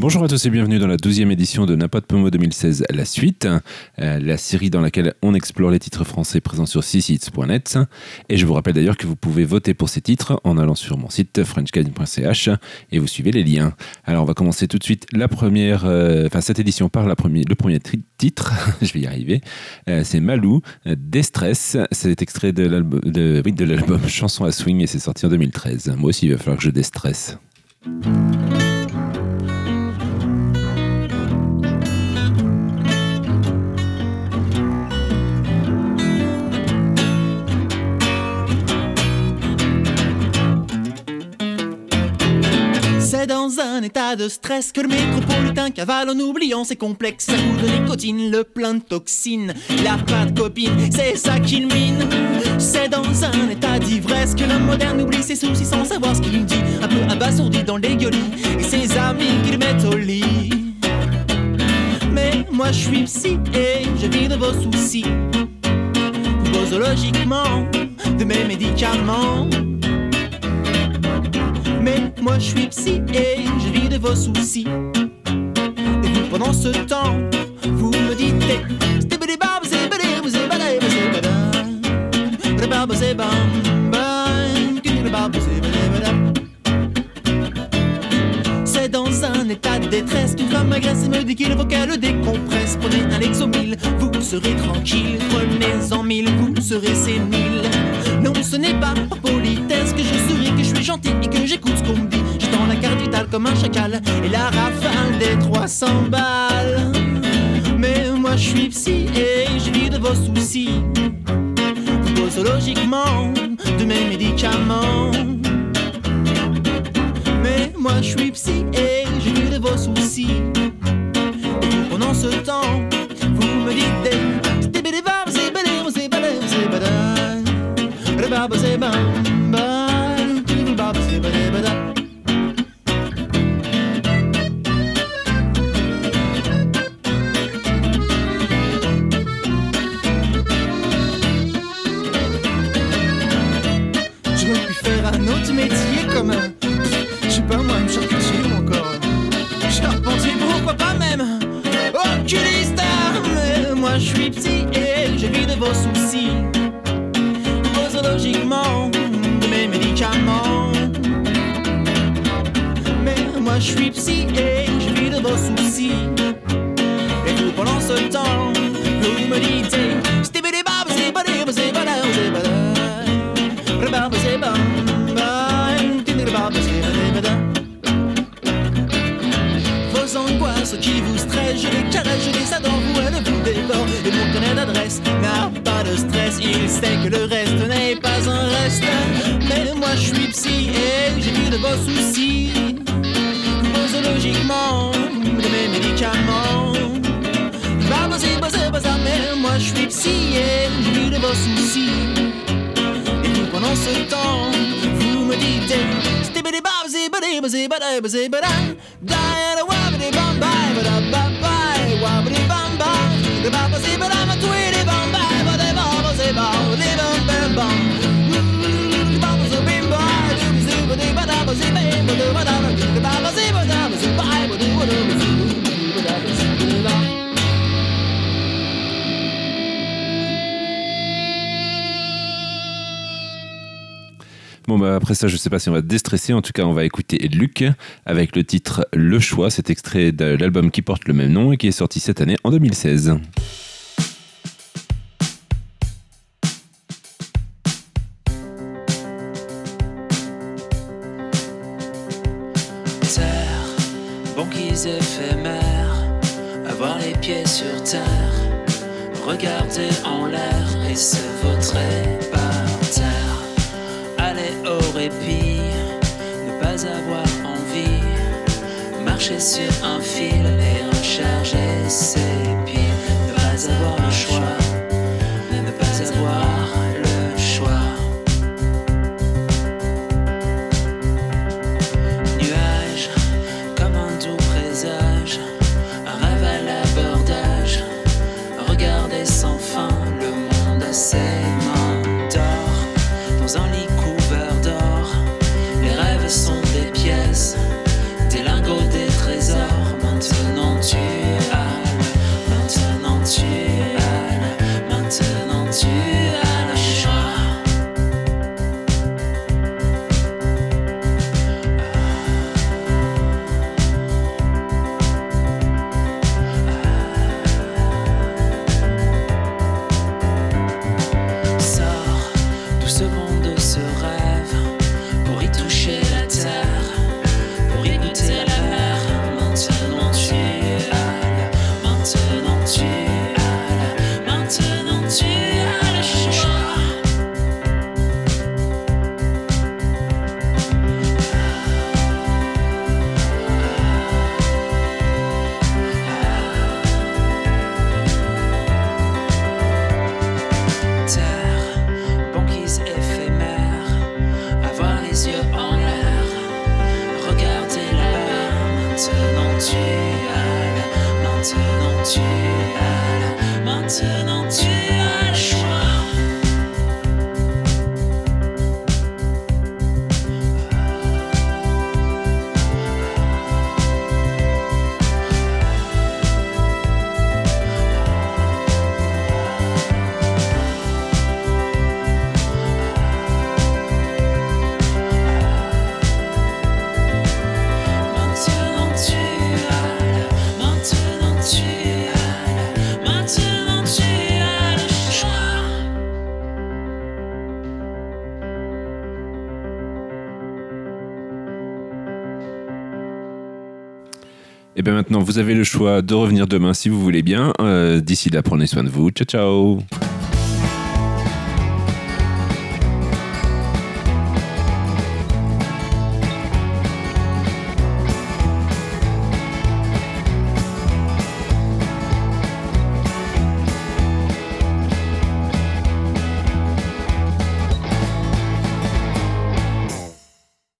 Bonjour à tous et bienvenue dans la 12e édition de N'importe Pomo 2016, la suite, la série dans laquelle on explore les titres français présents sur cchits.net. Et je vous rappelle d'ailleurs que vous pouvez voter pour ces titres en allant sur mon site frenchcane.ch et vous suivez les liens. Alors on va commencer tout de suite cette édition par le premier titre, je vais y arriver, c'est Malou, Destress, c'est extrait de l'album Chanson à Swing et c'est sorti en 2013. Moi aussi il va falloir que je déstresse. C'est dans un état de stress que le métropolitain cavale en oubliant ses complexes. À coup de nicotine, le plein de toxines. Il a pas de copine, c'est ça qu'il mine. C'est dans un état d'ivresse que l'homme moderne oublie ses soucis sans savoir ce qu'il dit. Un peu abasourdi dans les gueulis et ses amis qui le mettent au lit. Mais moi je suis psy et je vis de vos soucis. Posologiquement, de mes médicaments. Mais moi je suis psy et je vis de vos soucis. Et vous pendant ce temps, vous me dites c'est dans un état de détresse qu'une femme m'agresse et me dit qu'il faut qu'elle décompresse. Prenez un Lexomil, vous serez tranquille. Prenez-en 1000, vous serez sénile. Non, ce n'est pas par politesse que je souris, que je suis gentil et que j'écoute ce qu'on me dit. Je tends la carte vitale comme un chacal et la rafale des 300 balles. Mais moi je suis psy et je vis de vos soucis. Posologiquement, de mes médicaments. Mais moi je suis psy et je vis de vos soucis. Et vous pendant ce temps, vous me dites j'aurais pu faire un autre métier comme je sais pas moi, une charcutier ou encore charpentier, pourquoi pas même oculiste. Mais moi je suis psy et je vis de vos soucis. Posologiquement, de mes médicaments. Mais moi je suis psy et je vis de vos soucis. Et vous pendant ce temps, vous me dites vos angoisses qui vous stressent, je les caresse, je les adore, vous elles vous dévorent. Et mon carnet d'adresse n'a pas de stress, il sait que le reste n'est pas un reste. Mais moi je suis psy et j'ai vu de vos soucis. Posologiquement, de mes médicaments. Mais moi je suis psy et j'ai vu de vos soucis. Et vous pendant ce temps, vous me dites Bon bah après ça je sais pas si on va déstresser, en tout cas on va écouter Luc avec le titre Le Choix, cet extrait de l'album qui porte le même nom et qui est sorti cette année en 2016. Terre, banquise éphémère, avoir les pieds sur terre, regarder en l'air et se vautrer par terre. Aller au répit, ne pas avoir envie, marcher sur un fil et recharger ses pieds. Ne pas avoir le choix, ne pas avoir le choix. Nuage, comme un doux présage, un rêve à l'abordage, regarder sans fin le monde à ses mains d'or, dans un lit couvert d'or. Les rêves sont des pièces, des lingots, des trésors. Maintenant tu as le choix. Et bien maintenant, vous avez le choix de revenir demain si vous voulez bien. D'ici là, prenez soin de vous. Ciao, ciao.